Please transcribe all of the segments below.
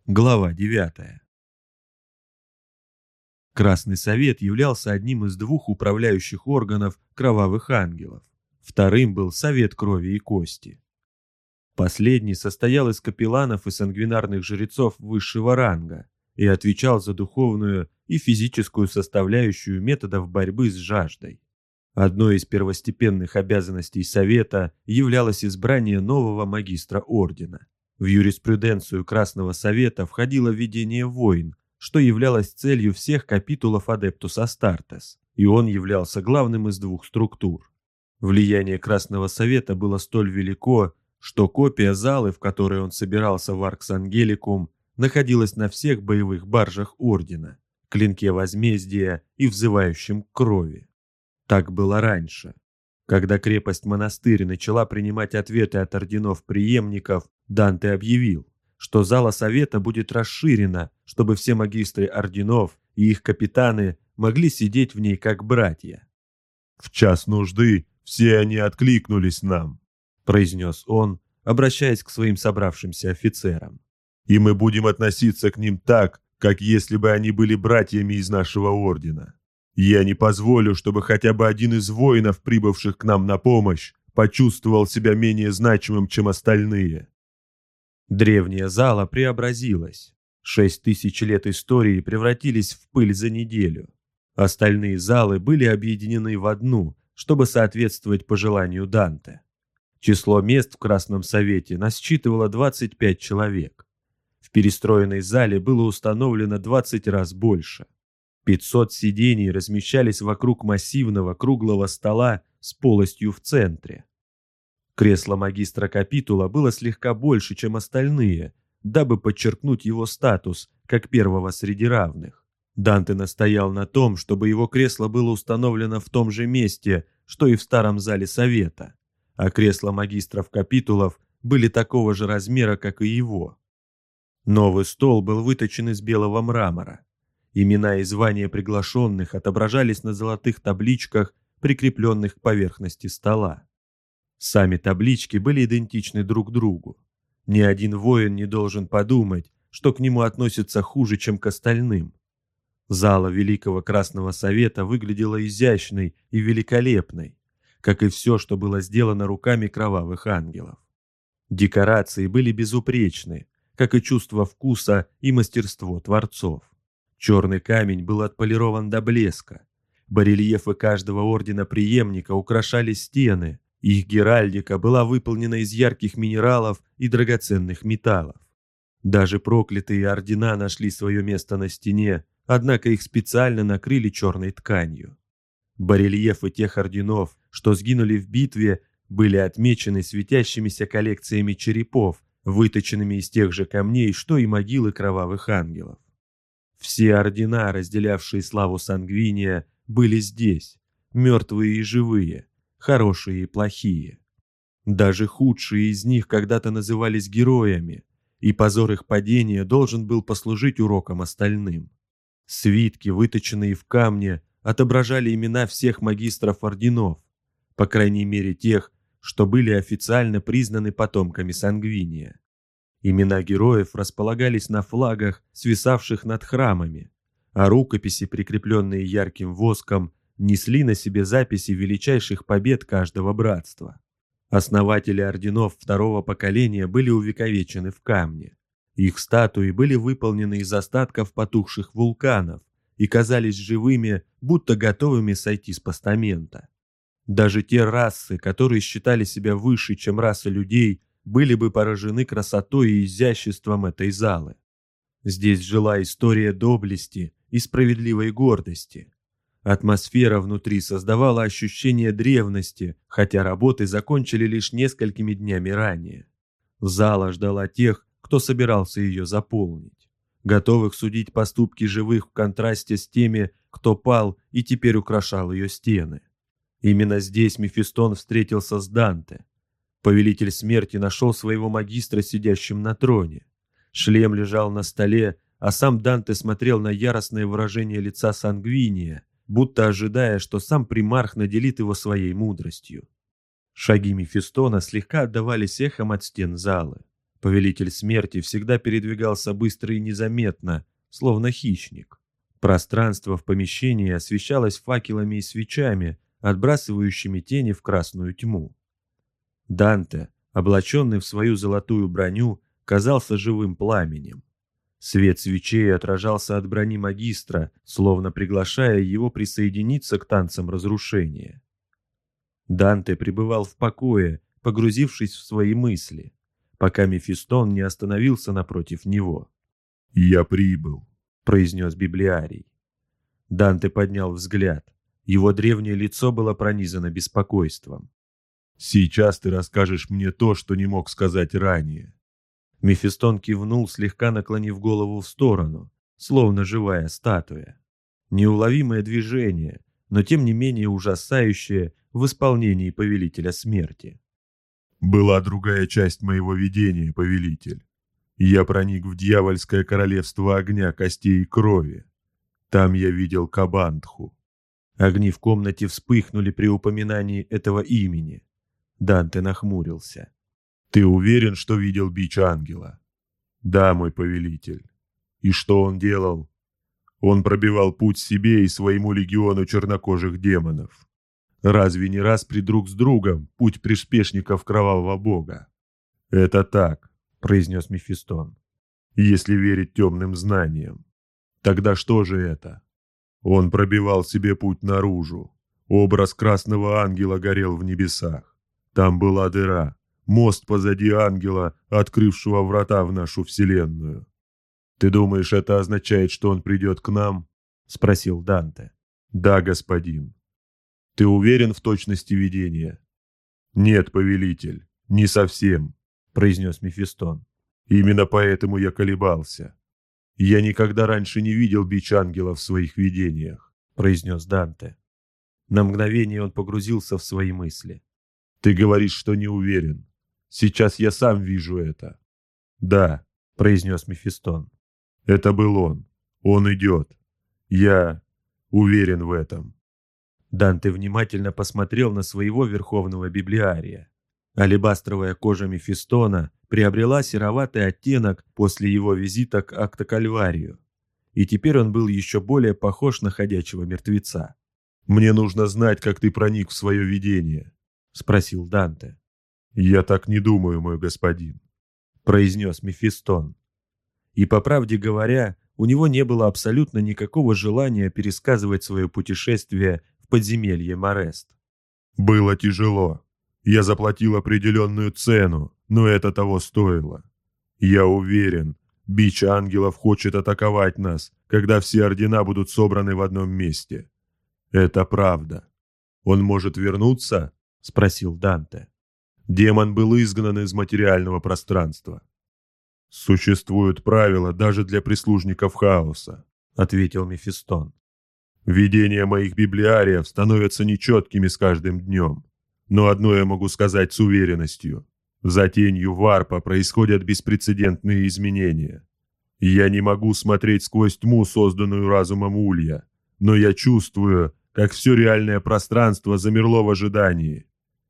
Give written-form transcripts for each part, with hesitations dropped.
Глава 9. Красный Совет являлся одним из двух управляющих органов кровавых ангелов. Вторым был Совет Крови и Кости. Последний состоял из капелланов и сангвинарных жрецов высшего ранга и отвечал за духовную и физическую составляющую методов борьбы с жаждой. Одной из первостепенных обязанностей Совета являлось избрание нового магистра ордена. В юриспруденцию Красного Совета входило ведение войн, что являлось целью всех капитулов Адептус Астартес, и он являлся главным из двух структур. Влияние Красного Совета было столь велико, что копия залы, в которой он собирался в Аркс Ангеликум, находилась на всех боевых баржах Ордена, клинке возмездия и взывающем к крови. Так было раньше. Когда крепость-монастырь начала принимать ответы от орденов-преемников, Данте объявил, что зала Совета будет расширена, чтобы все магистры орденов и их капитаны могли сидеть в ней как братья. «В час нужды все они откликнулись нам», — произнес он, обращаясь к своим собравшимся офицерам. «И мы будем относиться к ним так, как если бы они были братьями из нашего ордена. Я не позволю, чтобы хотя бы один из воинов, прибывших к нам на помощь, почувствовал себя менее значимым, чем остальные». Древняя зала преобразилась. 6000 лет истории превратились в пыль за неделю. Остальные залы были объединены в одну, чтобы соответствовать пожеланию Данте. Число мест в Красном Совете насчитывало 25 человек. В перестроенной зале было установлено 20 раз больше. 500 сидений размещались вокруг массивного круглого стола с полостью в центре. Кресло магистра капитула было слегка больше, чем остальные, дабы подчеркнуть его статус, как первого среди равных. Данте настоял на том, чтобы его кресло было установлено в том же месте, что и в старом зале Совета, а кресла магистров капитулов были такого же размера, как и его. Новый стол был выточен из белого мрамора. Имена и звания приглашенных отображались на золотых табличках, прикрепленных к поверхности стола. Сами таблички были идентичны друг другу. Ни один воин не должен подумать, что к нему относятся хуже, чем к остальным. Зала Великого Красного Совета выглядела изящной и великолепной, как и все, что было сделано руками кровавых ангелов. Декорации были безупречны, как и чувство вкуса и мастерство творцов. Черный камень был отполирован до блеска. Барельефы каждого ордена преемника украшали стены, их геральдика была выполнена из ярких минералов и драгоценных металлов. Даже проклятые ордена нашли свое место на стене, однако их специально накрыли черной тканью. Барельефы тех орденов, что сгинули в битве, были отмечены светящимися коллекциями черепов, выточенными из тех же камней, что и могилы кровавых ангелов. Все ордена, разделявшие славу Сангвиния, были здесь, мертвые и живые, хорошие и плохие. Даже худшие из них когда-то назывались героями, и позор их падения должен был послужить уроком остальным. Свитки, выточенные в камне, отображали имена всех магистров орденов, по крайней мере тех, что были официально признаны потомками Сангвиния. Имена героев располагались на флагах, свисавших над храмами, а рукописи, прикрепленные ярким воском, несли на себе записи величайших побед каждого братства. Основатели орденов второго поколения были увековечены в камне. Их статуи были выполнены из остатков потухших вулканов и казались живыми, будто готовыми сойти с постамента. Даже те расы, которые считали себя выше, чем раса людей, были бы поражены красотой и изяществом этой залы. Здесь жила история доблести и справедливой гордости. Атмосфера внутри создавала ощущение древности, хотя работы закончили лишь несколькими днями ранее. Зала ждала тех, кто собирался ее заполнить, готовых судить поступки живых в контрасте с теми, кто пал и теперь украшал ее стены. Именно здесь Мефистон встретился с Данте. Повелитель смерти нашел своего магистра сидящим на троне. Шлем лежал на столе, а сам Данте смотрел на яростное выражение лица Сангвиния, будто ожидая, что сам примарх наделит его своей мудростью. Шаги Мефистона слегка отдавались эхом от стен залы. Повелитель смерти всегда передвигался быстро и незаметно, словно хищник. Пространство в помещении освещалось факелами и свечами, отбрасывающими тени в красную тьму. Данте, облаченный в свою золотую броню, казался живым пламенем. Свет свечей отражался от брони магистра, словно приглашая его присоединиться к танцам разрушения. Данте пребывал в покое, погрузившись в свои мысли, пока Мефистон не остановился напротив него. «Я прибыл», — произнес библиарий. Данте поднял взгляд. Его древнее лицо было пронизано беспокойством. «Сейчас ты расскажешь мне то, что не мог сказать ранее». Мефистон кивнул, слегка наклонив голову в сторону, словно живая статуя. Неуловимое движение, но тем не менее ужасающее в исполнении повелителя смерти. «Была другая часть моего видения, повелитель. Я проник в дьявольское королевство огня, костей и крови. Там я видел Кабантху». Огни в комнате вспыхнули при упоминании этого имени. Данте нахмурился. «Ты уверен, что видел бич ангела?» «Да, мой повелитель». «И что он делал?» «Он пробивал путь себе и своему легиону чернокожих демонов. Разве не раз друг с другом путь приспешников кровавого бога?» «Это так», — произнес Мефистон. «Если верить темным знаниям. Тогда что же это?» Он пробивал себе путь наружу. Образ красного ангела горел в небесах. Там была дыра, мост позади ангела, открывшего врата в нашу вселенную. «Ты думаешь, это означает, что он придет к нам?» — спросил Данте. «Да, господин». «Ты уверен в точности видения?» «Нет, повелитель, не совсем», — произнес Мефистон. «Именно поэтому я колебался. Я никогда раньше не видел бич ангела в своих видениях», — произнес Данте. На мгновение он погрузился в свои мысли. «Ты говоришь, что не уверен. Сейчас я сам вижу это». «Да», — произнес Мефистон. «Это был он. Он идет. Я уверен в этом». Данте внимательно посмотрел на своего верховного библиария. Алебастровая кожа Мефистона приобрела сероватый оттенок после его визита к Актокальварию, и теперь он был еще более похож на ходячего мертвеца. «Мне нужно знать, как ты проник в свое видение», — спросил Данте. «Я так не думаю, мой господин», — произнес Мефистон. И, по правде говоря, у него не было абсолютно никакого желания пересказывать свое путешествие в подземелье Морест. «Было тяжело. Я заплатил определенную цену, но это того стоило. Я уверен, бич ангелов хочет атаковать нас, когда все ордена будут собраны в одном месте. Это правда. Он может вернуться?» — спросил Данте. Демон был изгнан из материального пространства. «Существуют правила даже для прислужников хаоса», — ответил Мефистон. «Видения моих библиариев становятся нечеткими с каждым днем. Но одно я могу сказать с уверенностью. За тенью варпа происходят беспрецедентные изменения. Я не могу смотреть сквозь тьму, созданную разумом Улья, но я чувствую, как все реальное пространство замерло в ожидании.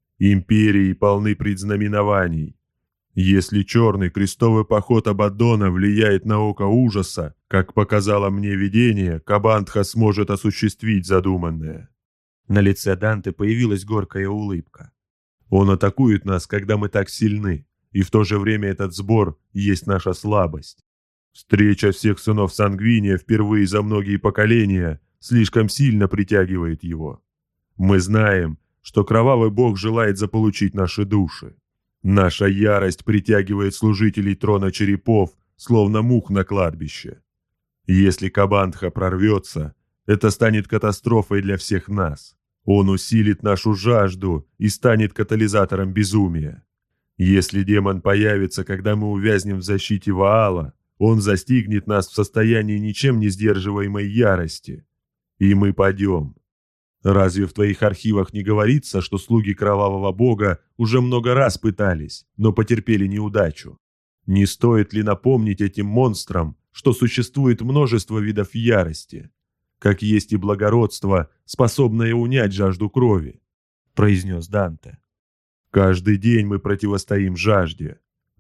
Империи полны предзнаменований. Если черный крестовый поход Абаддона влияет на око ужаса, как показало мне видение, Кабантха сможет осуществить задуманное». На лице Данте появилась горькая улыбка. «Он атакует нас, когда мы так сильны, и в то же время этот сбор есть наша слабость. Встреча всех сынов Сангвиния впервые за многие поколения слишком сильно притягивает его. Мы знаем, что кровавый бог желает заполучить наши души. Наша ярость притягивает служителей трона черепов, словно мух на кладбище. Если Кабантха прорвется, это станет катастрофой для всех нас. Он усилит нашу жажду и станет катализатором безумия. Если демон появится, когда мы увязнем в защите Ваала, он застигнет нас в состоянии ничем не сдерживаемой ярости. И мы падем. Разве в твоих архивах не говорится, что слуги кровавого бога уже много раз пытались, но потерпели неудачу? Не стоит ли напомнить этим монстрам, что существует множество видов ярости, как есть и благородство, способное унять жажду крови?» — произнес Данте. «Каждый день мы противостоим жажде.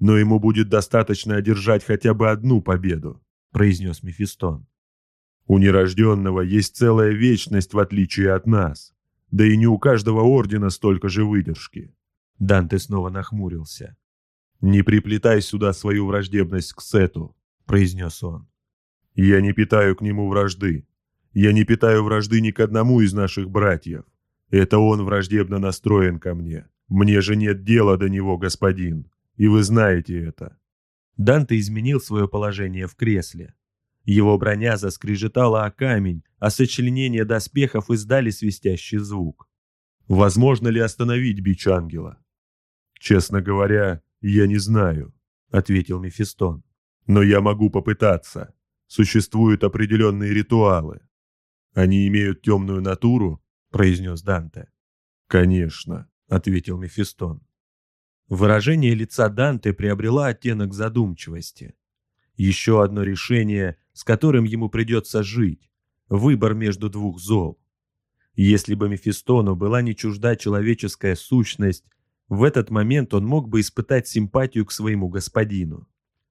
но ему будет достаточно одержать хотя бы одну победу», — произнес Мефистон. «У нерожденного есть целая вечность в отличие от нас, да и не у каждого ордена столько же выдержки». Данте снова нахмурился. «Не приплетай сюда свою враждебность к Сету», — произнес он. «Я не питаю к нему вражды. Я не питаю вражды ни к одному из наших братьев. Это он враждебно настроен ко мне. Мне же нет дела до него, господин, и вы знаете это». Данте изменил свое положение в кресле. Его броня заскрежетала о камень, а сочленения доспехов издали свистящий звук. «Возможно ли остановить бич ангела?» «Честно говоря, я не знаю», — ответил Мефистон. «Но я могу попытаться. Существуют определенные ритуалы. Они имеют темную натуру?» — произнес Данте. «Конечно», — ответил Мефистон. Выражение лица Данте приобрело оттенок задумчивости. Еще одно решение, с которым ему придется жить. Выбор между двух зол. Если бы Мефистону была не чужда человеческая сущность, в этот момент он мог бы испытать симпатию к своему господину.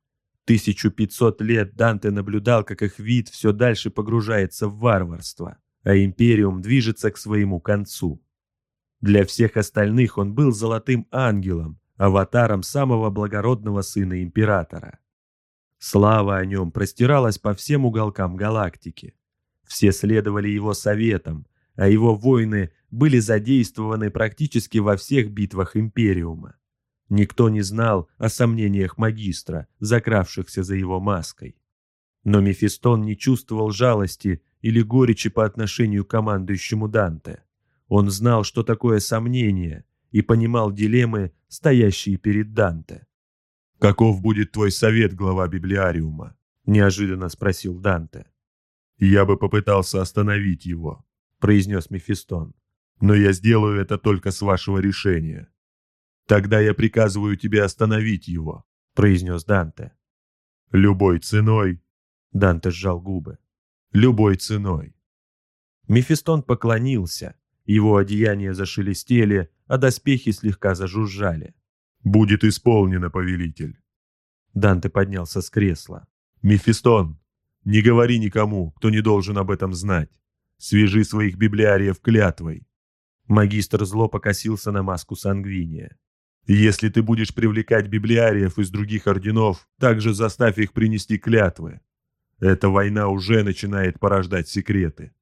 1500 лет Данте наблюдал, как их вид все дальше погружается в варварство, а Империум движется к своему концу. Для всех остальных он был золотым ангелом, аватаром самого благородного сына Императора. Слава о нем простиралась по всем уголкам галактики. Все следовали его советам, а его воины были задействованы практически во всех битвах Империума. Никто не знал о сомнениях магистра, закравшихся за его маской. Но Мефистон не чувствовал жалости или горечи по отношению к командующему Данте. Он знал, что такое сомнение, и понимал дилеммы, стоящие перед Данте. «Каков будет твой совет, глава Библиариума?» — неожиданно спросил Данте. «Я бы попытался остановить его», — произнес Мефистон. «Но я сделаю это только с вашего решения». «Тогда я приказываю тебе остановить его», — произнес Данте. «Любой ценой», — Данте сжал губы. «Любой ценой». Мефистон поклонился, его одеяния зашелестели, а доспехи слегка зажужжали. «Будет исполнено, повелитель». Данте поднялся с кресла. «Мефистон, не говори никому, кто не должен об этом знать. Свяжи своих библиариев клятвой». Магистр зло покосился на маску Сангвиния. «Если ты будешь привлекать библиариев из других орденов, также заставь их принести клятвы. Эта война уже начинает порождать секреты».